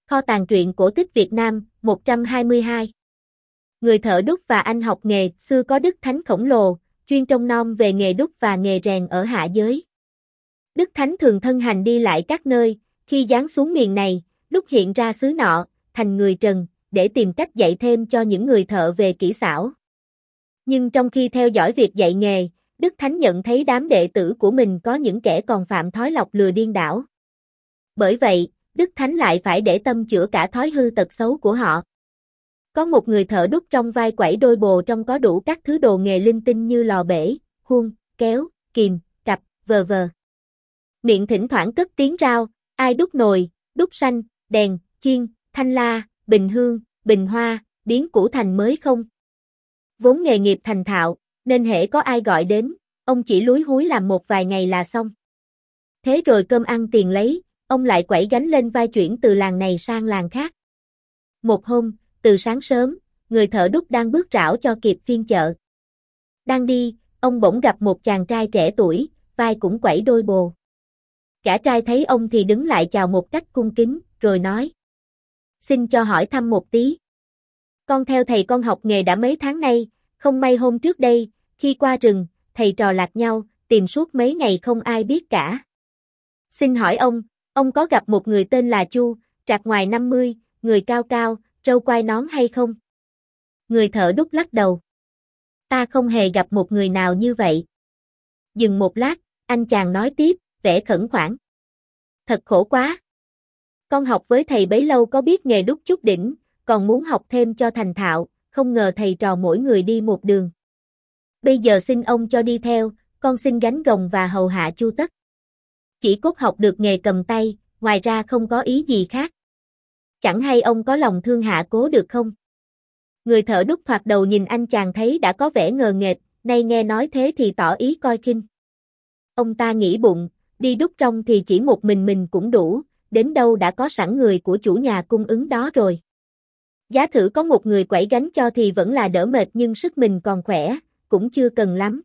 Kho tàng truyện cổ tích Việt Nam, 122. Người thợ đúc và anh học nghề, xưa có Đức Thánh khổng lồ, chuyên trông nom về nghề đúc và nghề rèn ở hạ giới. Đức Thánh thường thân hành đi lại các nơi, khi giáng xuống miền này, lúc hiện ra xứ nọ, thành người trần, để tìm cách dạy thêm cho những người thợ về kỹ xảo. Nhưng trong khi theo dõi việc dạy nghề, Đức Thánh nhận thấy đám đệ tử của mình có những kẻ còn phạm thói lọc lừa điên đảo. Bởi vậy, Đức Thánh lại phải để tâm chữa cả thói hư tật xấu của họ. Có một người thợ đúc trong vai quẩy đôi bồ trong có đủ các thứ đồ nghề linh tinh như lò bể, khuôn, kéo, kìm, cặp, v.v. Miệng thỉnh thoảng cất tiếng rao, ai đúc nồi, đúc sanh, đèn, chiên, thanh la, bình hương, bình hoa, biến cũ thành mới không? Vốn nghề nghiệp thành thạo, nên hễ có ai gọi đến, ông chỉ lúi húi làm một vài ngày là xong. Thế rồi cơm ăn tiền lấy, ông lại quẩy gánh lên vai chuyển từ làng này sang làng khác. Một hôm, từ sáng sớm, người thợ đúc đang bước rảo cho kịp phiên chợ. Đang đi, ông bỗng gặp một chàng trai trẻ tuổi, vai cũng quẩy đôi bồ. Gã trai thấy ông thì đứng lại chào một cách cung kính, rồi nói: "Xin cho hỏi thăm một tí. Con theo thầy con học nghề đã mấy tháng nay, không may hôm trước đây, khi qua rừng, thầy trò lạc nhau, tìm suốt mấy ngày không ai biết cả. Xin hỏi ông có gặp một người tên là Chu, trạc ngoài 50, người cao cao, râu quai nón hay không?" Người thợ đúc lắc đầu: "Ta không hề gặp một người nào như vậy." Dừng một lát, anh chàng nói tiếp, vẻ khẩn khoản: "Thật khổ quá. Con học với thầy bấy lâu có biết nghề đúc chút đỉnh, còn muốn học thêm cho thành thạo, không ngờ thầy trò mỗi người đi một đường. Bây giờ xin ông cho đi theo, con xin gánh gồng và hầu hạ chu tất. Chỉ cốt học được nghề cầm tay, ngoài ra không có ý gì khác. Chẳng hay ông có lòng thương hạ cố được không?" Người thợ đúc thoạt đầu nhìn anh chàng thấy đã có vẻ ngờ nghệch, nay nghe nói thế thì tỏ ý coi khinh. Ông ta nghĩ bụng, đi đúc trong thì chỉ một mình cũng đủ, đến đâu đã có sẵn người của chủ nhà cung ứng đó rồi. Giá thử có một người quẩy gánh cho thì vẫn là đỡ mệt, nhưng sức mình còn khỏe, cũng chưa cần lắm.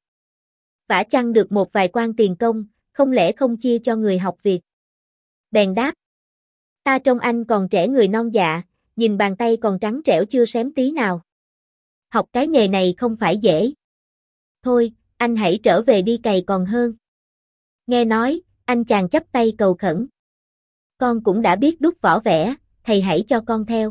Vả chăng được một vài quan tiền công, không lẽ không chia cho người học việc? Bèn đáp: "Ta trông anh còn trẻ người non dạ, nhìn bàn tay còn trắng trẻo chưa xém tí nào. Học cái nghề này không phải dễ. Thôi, anh hãy trở về đi cày còn hơn." Nghe nói, anh chàng chắp tay cầu khẩn: "Con cũng đã biết đúc võ vẽ, thầy hãy cho con theo.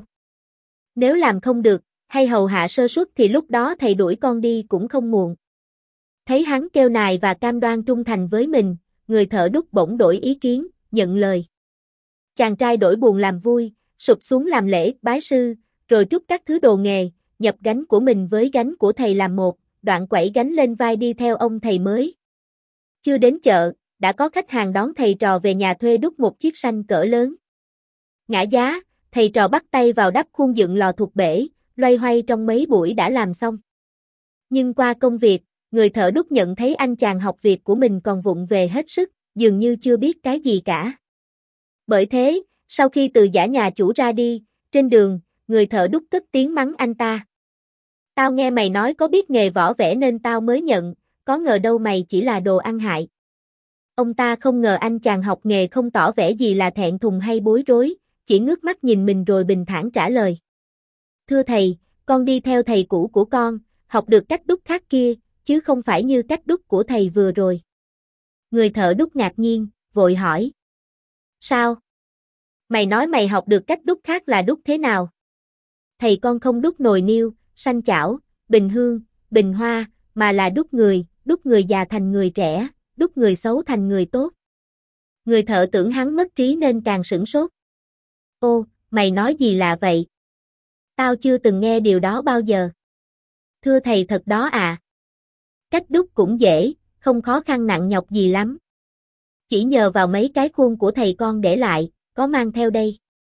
Nếu làm không được, hay hầu hạ sơ suất thì lúc đó thầy đuổi con đi cũng không muộn." Thấy hắn kêu nài và cam đoan trung thành với mình, người thợ đúc bỗng đổi ý kiến, nhận lời. Chàng trai đổi buồn làm vui, sụp xuống làm lễ bái sư, rồi trút các thứ đồ nghề, nhập gánh của mình với gánh của thầy làm một, đoạn quẩy gánh lên vai đi theo ông thầy mới. Chưa đến chợ, đã có khách hàng đón thầy trò về nhà thuê đúc một chiếc sanh cỡ lớn. Ngã giá, thầy trò bắt tay vào đắp khuôn dựng lò thục bể, loay hoay trong mấy buổi đã làm xong. Nhưng qua công việc, người thợ đúc nhận thấy anh chàng học việc của mình còn vụng về hết sức, dường như chưa biết cái gì cả. Bởi thế, sau khi từ giã nhà chủ ra đi, trên đường, người thợ đúc cất tiếng mắng anh ta: "Tao nghe mày nói có biết nghề võ vẽ nên tao mới nhận, có ngờ đâu mày chỉ là đồ ăn hại." Ông ta không ngờ anh chàng học nghề không tỏ vẻ gì là thẹn thùng hay bối rối, chỉ ngước mắt nhìn mình rồi bình thản trả lời: "Thưa thầy, con đi theo thầy cũ của con, học được cách đúc khác kia, chứ không phải như cách đúc của thầy vừa rồi." Người thợ đúc ngạc nhiên, vội hỏi: "Sao? Mày nói mày học được cách đúc khác là đúc thế nào?" "Thầy con không đúc nồi niêu, sanh chảo, bình hương, bình hoa, mà là đúc người già thành người trẻ, đúc người xấu thành người tốt." Người thợ tưởng hắn mất trí nên càng sửng sốt. "Ô, mày nói gì lạ vậy? Tao chưa từng nghe điều đó bao giờ." "Thưa thầy thật đó à. Cách đúc cũng dễ, không khó khăn nặng nhọc gì lắm. Chỉ nhờ vào mấy cái khuôn của thầy con để lại, có mang theo đây."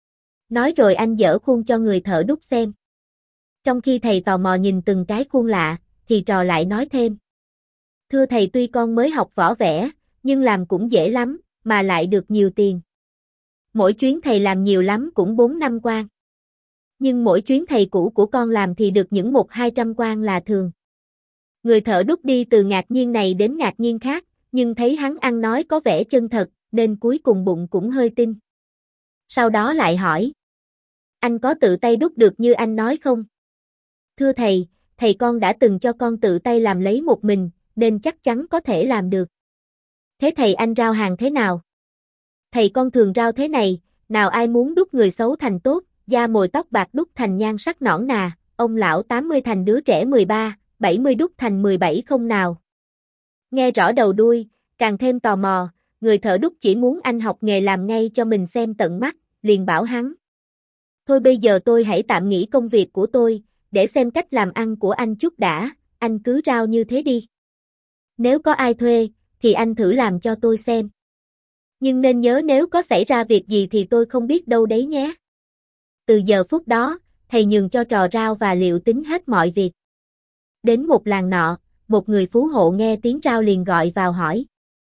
Nói rồi anh dở khuôn cho người thợ đúc xem. Trong khi thầy tò mò nhìn từng cái khuôn lạ, thì trò lại nói thêm: "Thưa thầy, tuy con mới học võ vẽ, nhưng làm cũng dễ lắm, mà lại được nhiều tiền. Mỗi chuyến thầy làm nhiều lắm cũng 4-5 quan. Nhưng mỗi chuyến thầy cũ của con làm thì được những 100-200 quan là thường." Người thợ đúc đi từ ngạc nhiên này đến ngạc nhiên khác, nhưng thấy hắn ăn nói có vẻ chân thật, nên cuối cùng bụng cũng hơi tin. Sau đó lại hỏi: Anh có tự tay đúc được như anh nói không? Thưa thầy, thầy con đã từng cho con tự tay làm lấy một mình, nên chắc chắn có thể làm được. Thế thầy anh rao hàng thế nào? Thầy con thường rao thế này, nào ai muốn đúc người xấu thành tốt, da mồi tóc bạc đúc thành nhan sắc nõn nà, ông lão 80 thành đứa trẻ 13, 70 đúc thành 17 không nào. Nghe rõ đầu đuôi, càng thêm tò mò, người thợ đúc chỉ muốn anh học nghề làm ngay cho mình xem tận mắt, liền bảo hắn. Thôi bây giờ tôi hãy tạm nghỉ công việc của tôi, để xem cách làm ăn của anh chút đã, anh cứ rao như thế đi. Nếu có ai thuê, thì anh thử làm cho tôi xem. Nhưng nên nhớ nếu có xảy ra việc gì thì tôi không biết đâu đấy nhé. Từ giờ phút đó, thầy nhường cho trò rao và liệu tính hết mọi việc. Đến một làng nọ, một người phú hộ nghe tiếng rao liền gọi vào hỏi.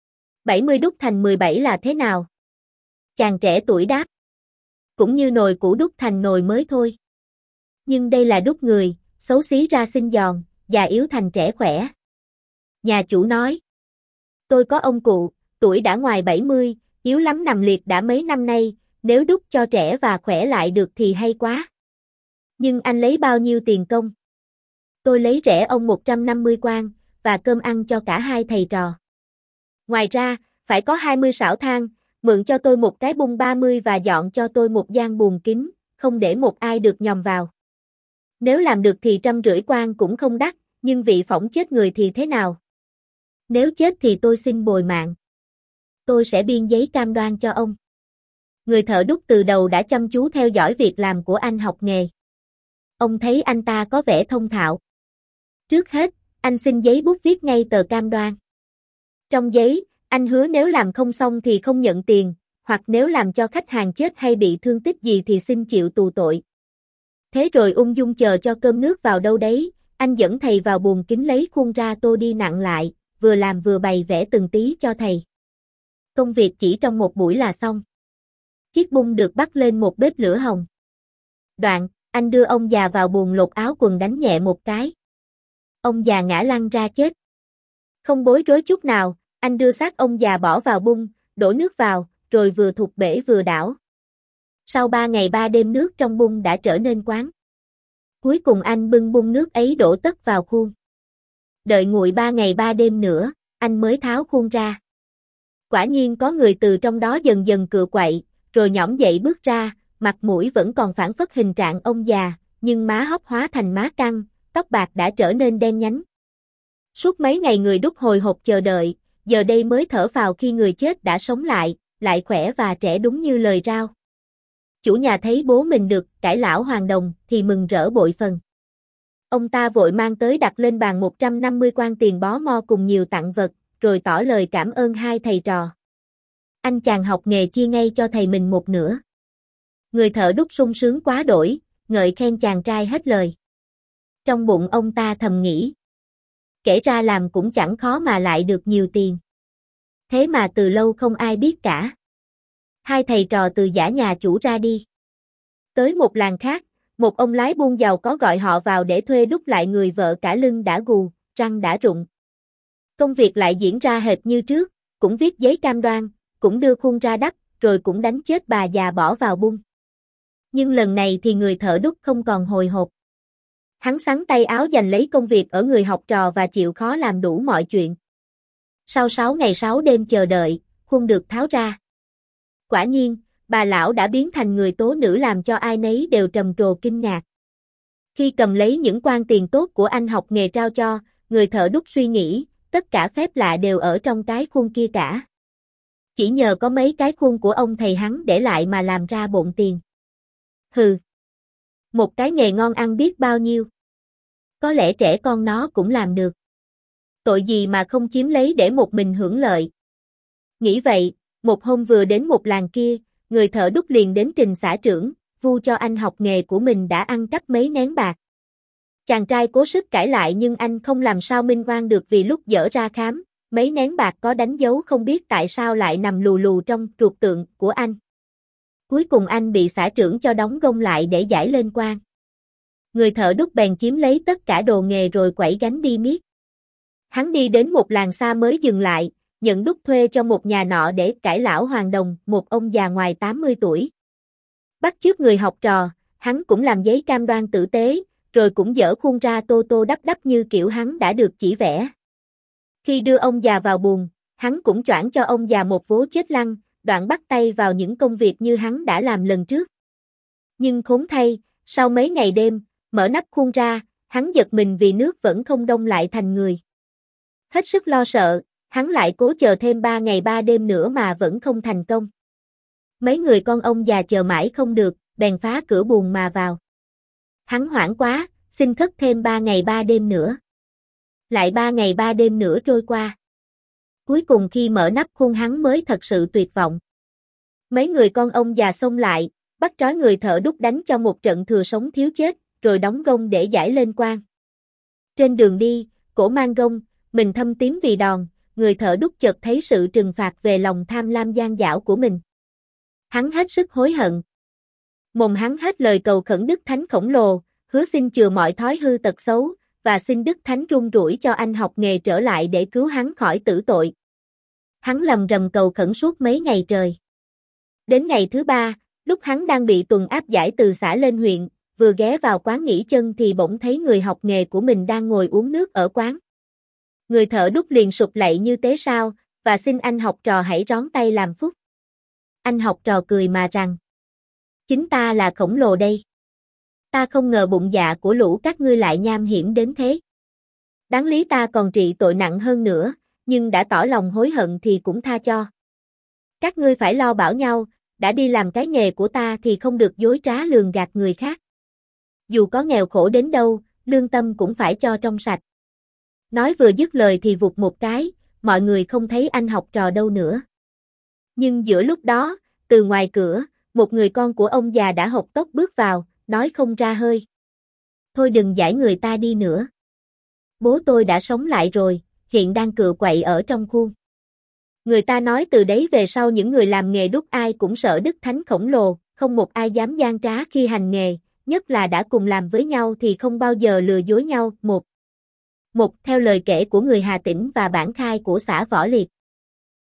70 đúc thành 17 là thế nào? Chàng trẻ tuổi đáp. Cũng như nồi cũ đúc thành nồi mới thôi. Nhưng đây là đúc người, xấu xí ra xinh giòn, già yếu thành trẻ khỏe. Nhà chủ nói. Tôi có ông cụ, tuổi đã ngoài 70, yếu lắm nằm liệt đã mấy năm nay, nếu đúc cho trẻ và khỏe lại được thì hay quá. Nhưng anh lấy bao nhiêu tiền công? Tôi lấy rẻ ông 150 quan, và cơm ăn cho cả hai thầy trò. Ngoài ra, phải có 20 sảo than, mượn cho tôi một cái bung 30 và dọn cho tôi một gian buồng kín, không để một ai được nhòm vào. Nếu làm được thì 150 quan cũng không đắt, nhưng vị phỏng chết người thì thế nào? Nếu chết thì tôi xin bồi mạng. Tôi sẽ biên giấy cam đoan cho ông. Người thợ đúc từ đầu đã chăm chú theo dõi việc làm của anh học nghề. Ông thấy anh ta có vẻ thông thạo. Trước hết, anh xin giấy bút viết ngay tờ cam đoan. Trong giấy, anh hứa nếu làm không xong thì không nhận tiền, hoặc nếu làm cho khách hàng chết hay bị thương tích gì thì xin chịu tù tội. Thế rồi ung dung chờ cho cơm nước vào đâu đấy, anh dẫn thầy vào buồng kính lấy khuôn ra tô đi nặn lại, vừa làm vừa bày vẽ từng tí cho thầy. Công việc chỉ trong một buổi là xong. Chiếc bung được bắt lên một bếp lửa hồng. Đoạn, anh đưa ông già vào buồng lột áo quần đánh nhẹ một cái. Ông già ngã lăn ra chết. Không bối rối chút nào, anh đưa xác ông già bỏ vào bung, đổ nước vào, rồi vừa thục bể vừa đảo. Sau 3 ngày 3 đêm nước trong bung đã trở nên quán. Cuối cùng anh bưng bung nước ấy đổ tất vào khuôn. Đợi nguội 3 ngày 3 đêm nữa, anh mới tháo khuôn ra. Quả nhiên có người từ trong đó dần dần cựa quậy, rồi nhõm dậy bước ra, mặt mũi vẫn còn phảng phất hình trạng ông già, nhưng má hốc hóa thành má căng, tóc bạc đã trở nên đen nhánh. Suốt mấy ngày người đúc hồi hộp chờ đợi, giờ đây mới thở phào khi người chết đã sống lại khỏe và trẻ đúng như lời rao. Chủ nhà thấy bố mình được cải lão hoàng đồng thì mừng rỡ bội phần. Ông ta vội mang tới đặt lên bàn 150 quan tiền bó mo cùng nhiều tặng vật, rồi tỏ lời cảm ơn hai thầy trò. Anh chàng học nghề chia ngay cho thầy mình một nửa. Người thợ đúc sung sướng quá đổi, ngợi khen chàng trai hết lời. Trong bụng ông ta thầm nghĩ. Kể ra làm cũng chẳng khó mà lại được nhiều tiền. Thế mà từ lâu không ai biết cả. Hai thầy trò từ giã nhà chủ ra đi. Tới một làng khác, một ông lái buôn giàu có gọi họ vào để thuê đúc lại người vợ cả lưng đã gù, răng đã rụng. Công việc lại diễn ra hệt như trước, cũng viết giấy cam đoan, cũng đưa khuôn ra đắp, rồi cũng đánh chết bà già bỏ vào bung. Nhưng lần này thì người thợ đúc không còn hồi hộp. Hắn xắn tay áo giành lấy công việc ở người học trò và chịu khó làm đủ mọi chuyện. Sau 6 ngày 6 đêm chờ đợi, khuôn được tháo ra. Quả nhiên, bà lão đã biến thành người tố nữ làm cho ai nấy đều trầm trồ kinh ngạc. Khi cầm lấy những quan tiền tốt của anh học nghề trao cho, người thợ đúc suy nghĩ, tất cả phép lạ đều ở trong cái khuôn kia cả. Chỉ nhờ có mấy cái khuôn của ông thầy hắn để lại mà làm ra bộn tiền. Hừ. Một cái nghề ngon ăn biết bao nhiêu. Có lẽ trẻ con nó cũng làm được. Tội gì mà không chiếm lấy để một mình hưởng lợi. Nghĩ vậy, một hôm vừa đến một làng kia, người thợ đúc liền đến trình xã trưởng, vu cho anh học nghề của mình đã ăn cắp mấy nén bạc. Chàng trai cố sức cãi lại nhưng anh không làm sao minh oan được vì lúc dở ra khám, mấy nén bạc có đánh dấu không biết tại sao lại nằm lù lù trong ruột tượng của anh. Cuối cùng anh bị xã trưởng cho đóng gông lại để giải lên quan. Người thợ đúc bèn chiếm lấy tất cả đồ nghề rồi quẩy gánh đi miết. Hắn đi đến một làng xa mới dừng lại, nhận đúc thuê cho một nhà nọ để cải lão hoàng đồng, một ông già ngoài 80 tuổi. Bắt chước người học trò, hắn cũng làm giấy cam đoan tử tế, rồi cũng dở khuôn ra tô tô đắp đắp như kiểu hắn đã được chỉ vẽ. Khi đưa ông già vào buồng, hắn cũng choảng cho ông già một vố chết lăn, đoạn bắt tay vào những công việc như hắn đã làm lần trước. Nhưng khốn thay, sau mấy ngày đêm, mở nắp khuôn ra, hắn giật mình vì nước vẫn không đông lại thành người. Hết sức lo sợ, hắn lại cố chờ thêm 3 ngày 3 đêm nữa mà vẫn không thành công. Mấy người con ông già chờ mãi không được, bèn phá cửa buồng mà vào. Hắn hoảng quá, xin khất thêm 3 ngày 3 đêm nữa. Lại 3 ngày 3 đêm nữa trôi qua. Cuối cùng khi mở nắp khuôn hắn mới thật sự tuyệt vọng. Mấy người con ông già xông lại, bắt trói người thợ đúc đánh cho một trận thừa sống thiếu chết, rồi đóng gông để giải lên quan. Trên đường đi, cổ mang gông, mình thâm tím vì đòn, người thợ đúc chợt thấy sự trừng phạt về lòng tham lam gian dảo của mình. Hắn hết sức hối hận. Mồm hắn hết lời cầu khẩn Đức Thánh khổng lồ, hứa xin chừa mọi thói hư tật xấu, và xin Đức Thánh run rủi cho anh học nghề trở lại để cứu hắn khỏi tử tội. Hắn lầm rầm cầu khẩn suốt mấy ngày trời. Đến ngày thứ 3, lúc hắn đang bị tuần áp giải từ xã lên huyện, vừa ghé vào quán nghỉ chân thì bỗng thấy người học nghề của mình đang ngồi uống nước ở quán. Người thợ đúc liền sụp lạy như tế sao, và xin anh học trò hãy rón tay làm phúc. Anh học trò cười mà rằng: chính ta là khổng lồ đây. Ta không ngờ bụng dạ của lũ các ngươi lại nham hiểm đến thế. Đáng lý ta còn trị tội nặng hơn nữa, nhưng đã tỏ lòng hối hận thì cũng tha cho. Các ngươi phải lo bảo nhau, đã đi làm cái nghề của ta thì không được dối trá lường gạt người khác. Dù có nghèo khổ đến đâu, lương tâm cũng phải cho trong sạch. Nói vừa dứt lời thì vụt một cái, mọi người không thấy anh học trò đâu nữa. Nhưng giữa lúc đó, từ ngoài cửa, một người con của ông già đã hộc tốc bước vào, nói không ra hơi: thôi đừng giải người ta đi nữa. Bố tôi đã sống lại rồi, hiện đang cựa quậy ở trong khuôn. Người ta nói từ đấy về sau những người làm nghề đúc ai cũng sợ Đức Thánh khổng lồ, không một ai dám gian trá khi hành nghề, nhất là đã cùng làm với nhau thì không bao giờ lừa dối nhau. Một theo lời kể của người Hà Tĩnh và bản khai của xã Võ Liệt.